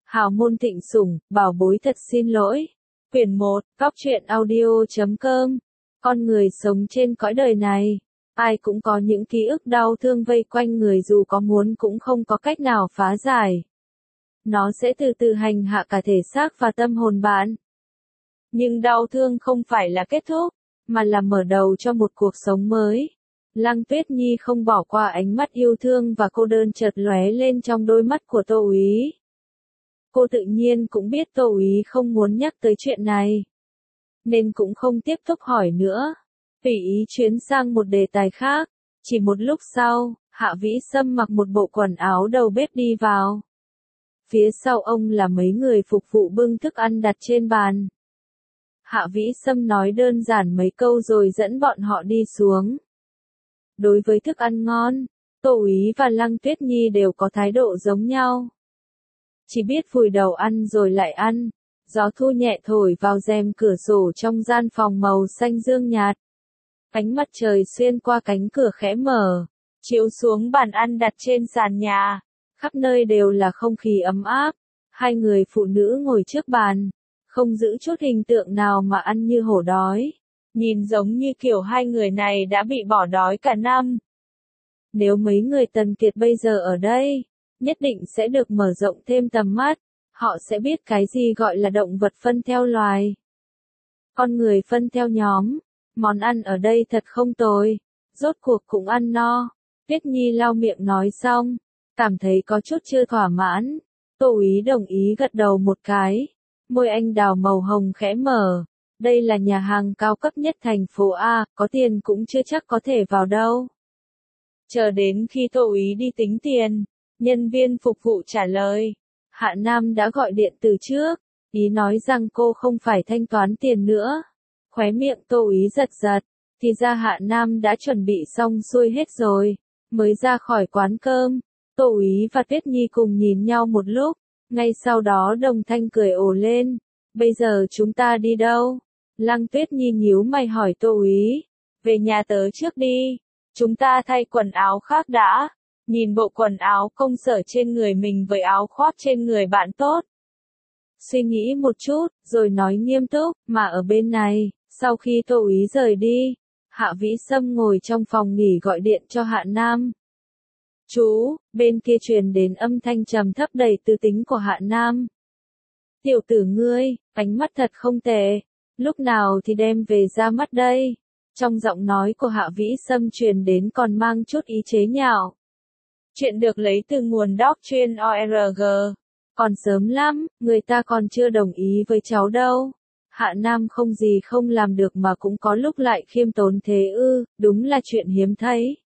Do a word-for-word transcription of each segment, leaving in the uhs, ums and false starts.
Hào môn thịnh sủng, bảo bối thật xin lỗi. Quyển một, Góc truyện audio chấm com. Con người sống trên cõi đời này, ai cũng có những ký ức đau thương vây quanh người dù có muốn cũng không có cách nào phá giải. Nó sẽ từ từ hành hạ cả thể xác và tâm hồn bạn. Nhưng đau thương không phải là kết thúc, mà là mở đầu cho một cuộc sống mới. Lăng Tuyết Nhi không bỏ qua ánh mắt yêu thương và cô đơn chợt lóe lên trong đôi mắt của Tô Úy. Cô tự nhiên cũng biết Tô Úy không muốn nhắc tới chuyện này, nên cũng không tiếp tục hỏi nữa, tùy ý chuyến sang một đề tài khác. Chỉ một lúc sau, Hạ Vĩ Sâm mặc một bộ quần áo đầu bếp đi vào. Phía sau ông là mấy người phục vụ bưng thức ăn đặt trên bàn. Hạ Vĩ Sâm nói đơn giản mấy câu rồi dẫn bọn họ đi xuống. Đối với thức ăn ngon, Tô Úy và Lăng Tuyết Nhi đều có thái độ giống nhau. Chỉ biết vùi đầu ăn rồi lại ăn. Gió thu nhẹ thổi vào rèm cửa sổ trong gian phòng màu xanh dương nhạt. Ánh mặt trời xuyên qua cánh cửa khẽ mở, chiếu xuống bàn ăn đặt trên sàn nhà. Khắp nơi đều là không khí ấm áp. Hai người phụ nữ ngồi trước bàn, không giữ chút hình tượng nào mà ăn như hổ đói. Nhìn giống như kiểu hai người này đã bị bỏ đói cả năm. Nếu mấy người Tần Kiệt bây giờ ở đây, nhất định sẽ được mở rộng thêm tầm mắt. Họ sẽ biết cái gì gọi là động vật phân theo loài, con người phân theo nhóm. Món ăn ở đây thật không tồi, rốt cuộc cũng ăn no. Tuyết Nhi lau miệng nói xong, cảm thấy có chút chưa thỏa mãn. Tô Úy đồng ý gật đầu một cái, môi anh đào màu hồng khẽ mở. Đây là nhà hàng cao cấp nhất thành phố A, có tiền cũng chưa chắc có thể vào đâu. Chờ đến khi Tô Úy đi tính tiền, nhân viên phục vụ trả lời. Hạ Nam đã gọi điện từ trước, ý nói rằng cô không phải thanh toán tiền nữa. Khóe miệng Tô Úy giật giật, thì ra Hạ Nam đã chuẩn bị xong xuôi hết rồi, mới ra khỏi quán cơm. Tô Úy và Tuyết Nhi cùng nhìn nhau một lúc, ngay sau đó đồng thanh cười ồ lên. Bây giờ chúng ta đi đâu? Lăng Tuyết Nhi nhíu mày hỏi Tô Úy. Về nhà tớ trước đi, chúng ta thay quần áo khác đã. Nhìn bộ quần áo công sở trên người mình với áo khoác trên người bạn tốt. Suy nghĩ một chút, rồi nói nghiêm túc, mà ở bên này, sau khi Tô Úy rời đi, Hạ Vĩ Sâm ngồi trong phòng nghỉ gọi điện cho Hạ Nam. Chú, bên kia truyền đến âm thanh trầm thấp đầy tư tính của Hạ Nam. Tiểu tử ngươi, ánh mắt thật không tệ, lúc nào thì đem về ra mắt đây. Trong giọng nói của Hạ Vĩ Sâm truyền đến còn mang chút ý chế nhạo. Chuyện được lấy từ nguồn doc chuyên o rờ giê. Còn sớm lắm, người ta còn chưa đồng ý với cháu đâu. Hạ Nam không gì không làm được mà cũng có lúc lại khiêm tốn thế ư, đúng là chuyện hiếm thấy.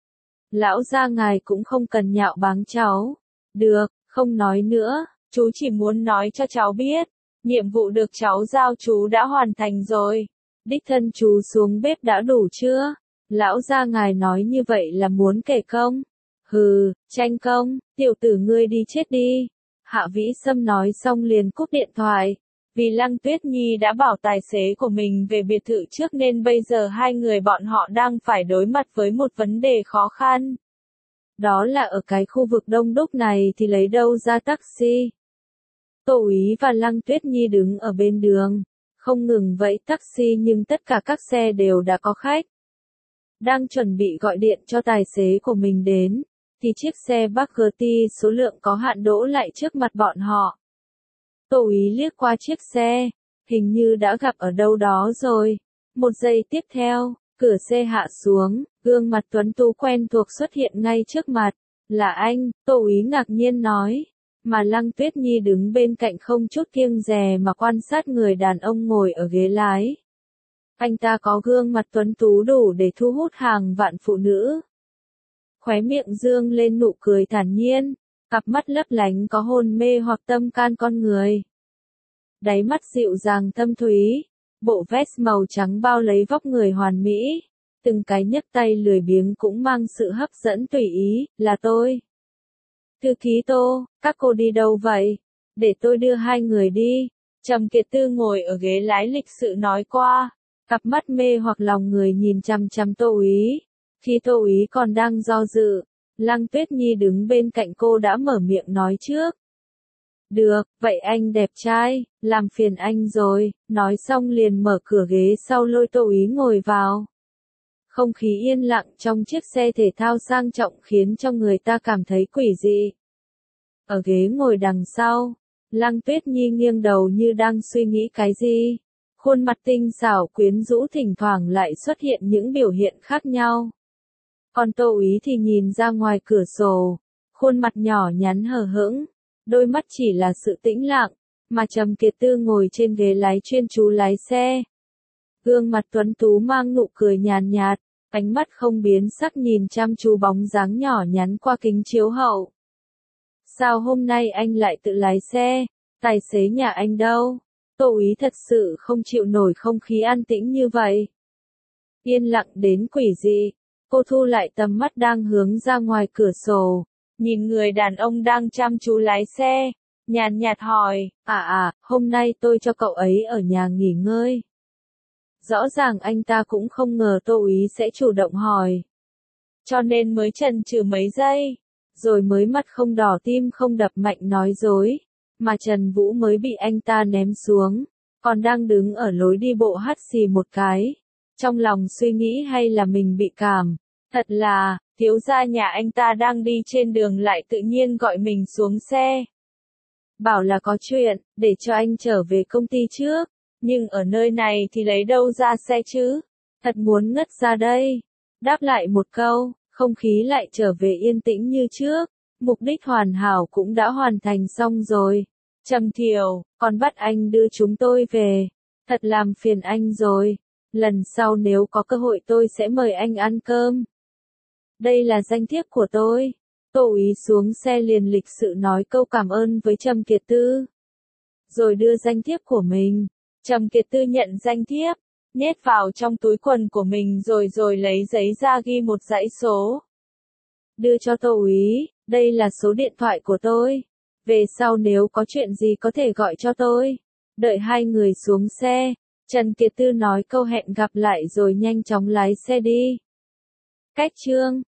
Lão gia ngài cũng không cần nhạo báng cháu. Được, không nói nữa, chú chỉ muốn nói cho cháu biết, nhiệm vụ được cháu giao chú đã hoàn thành rồi. Đích thân chú xuống bếp đã đủ chưa? Lão gia ngài nói như vậy là muốn kể công. Hừ, tranh công, tiểu tử ngươi đi chết đi. Hạ Vĩ Sâm nói xong liền cúp điện thoại. Vì Lăng Tuyết Nhi đã bảo tài xế của mình về biệt thự trước nên bây giờ hai người bọn họ đang phải đối mặt với một vấn đề khó khăn. Đó là ở cái khu vực đông đúc này thì lấy đâu ra taxi. Tô Úy và Lăng Tuyết Nhi đứng ở bên đường, không ngừng vẫy taxi nhưng tất cả các xe đều đã có khách. Đang chuẩn bị gọi điện cho tài xế của mình đến, thì chiếc xe Bugatti số lượng có hạn đỗ lại trước mặt bọn họ. Tô Úy liếc qua chiếc xe, hình như đã gặp ở đâu đó rồi. Một giây tiếp theo, cửa xe hạ xuống, gương mặt tuấn tú quen thuộc xuất hiện ngay trước mặt. Là anh, Tô Úy ngạc nhiên nói. Mà Lăng Tuyết Nhi đứng bên cạnh không chút kiêng dè mà quan sát người đàn ông ngồi ở ghế lái. Anh ta có gương mặt tuấn tú đủ để thu hút hàng vạn phụ nữ. Khóe miệng dương lên nụ cười thản nhiên, cặp mắt lấp lánh có hồn mê hoặc tâm can con người. Đáy mắt dịu dàng thâm thúy, bộ vest màu trắng bao lấy vóc người hoàn mỹ, từng cái nhấc tay lười biếng cũng mang sự hấp dẫn tùy ý, là tôi. Thư ký Tô, các cô đi đâu vậy? Để tôi đưa hai người đi. Trầm Kiệt Tư ngồi ở ghế lái lịch sự nói qua, cặp mắt mê hoặc lòng người nhìn chằm chằm Tô Úy. Khi Tô Úy còn đang do dự, Lăng Tuyết Nhi đứng bên cạnh cô đã mở miệng nói trước. Được, vậy anh đẹp trai, làm phiền anh rồi, nói xong liền mở cửa ghế sau lôi Tô Úy ngồi vào. Không khí yên lặng trong chiếc xe thể thao sang trọng khiến cho người ta cảm thấy quỷ dị. Ở ghế ngồi đằng sau, Lăng Tuyết Nhi nghiêng đầu như đang suy nghĩ cái gì. Khuôn mặt tinh xảo quyến rũ thỉnh thoảng lại xuất hiện những biểu hiện khác nhau. Còn Tô Úy thì nhìn ra ngoài cửa sổ, khuôn mặt nhỏ nhắn hờ hững, đôi mắt chỉ là sự tĩnh lặng, mà Trầm Kiệt Tư ngồi trên ghế lái chuyên chú lái xe. Gương mặt tuấn tú mang nụ cười nhàn nhạt, ánh mắt không biến sắc nhìn chăm chú bóng dáng nhỏ nhắn qua kính chiếu hậu. Sao hôm nay anh lại tự lái xe, tài xế nhà anh đâu? Tô Úy thật sự không chịu nổi không khí an tĩnh như vậy. Yên lặng đến quỷ dị, cô thu lại tầm mắt đang hướng ra ngoài cửa sổ, nhìn người đàn ông đang chăm chú lái xe, nhàn nhạt hỏi, à à, hôm nay tôi cho cậu ấy ở nhà nghỉ ngơi. Rõ ràng anh ta cũng không ngờ Tô Úy sẽ chủ động hỏi. Cho nên mới chần chừ mấy giây, rồi mới mắt không đỏ tim không đập mạnh nói dối, mà Trần Vũ mới bị anh ta ném xuống, còn đang đứng ở lối đi bộ hắt xì một cái. Trong lòng suy nghĩ hay là mình bị cảm, thật là, thiếu gia nhà anh ta đang đi trên đường lại tự nhiên gọi mình xuống xe. Bảo là có chuyện, để cho anh trở về công ty trước, nhưng ở nơi này thì lấy đâu ra xe chứ, thật muốn ngất ra đây. Đáp lại một câu, không khí lại trở về yên tĩnh như trước, mục đích hoàn hảo cũng đã hoàn thành xong rồi. Trầm Thiều, còn bắt anh đưa chúng tôi về, thật làm phiền anh rồi, lần sau nếu có cơ hội tôi sẽ mời anh ăn cơm. Đây là danh thiếp của tôi. Tô Úy xuống xe liền lịch sự nói câu cảm ơn với Trầm Kiệt Tư, rồi đưa danh thiếp của mình. Trầm Kiệt Tư nhận danh thiếp, nhét vào trong túi quần của mình rồi rồi lấy giấy ra ghi một dãy số. Đưa cho Tô Úy, đây là số điện thoại của tôi. Về sau nếu có chuyện gì có thể gọi cho tôi. Đợi hai người xuống xe, Trần Kiệt Tư nói câu hẹn gặp lại rồi nhanh chóng lái xe đi. Cách chương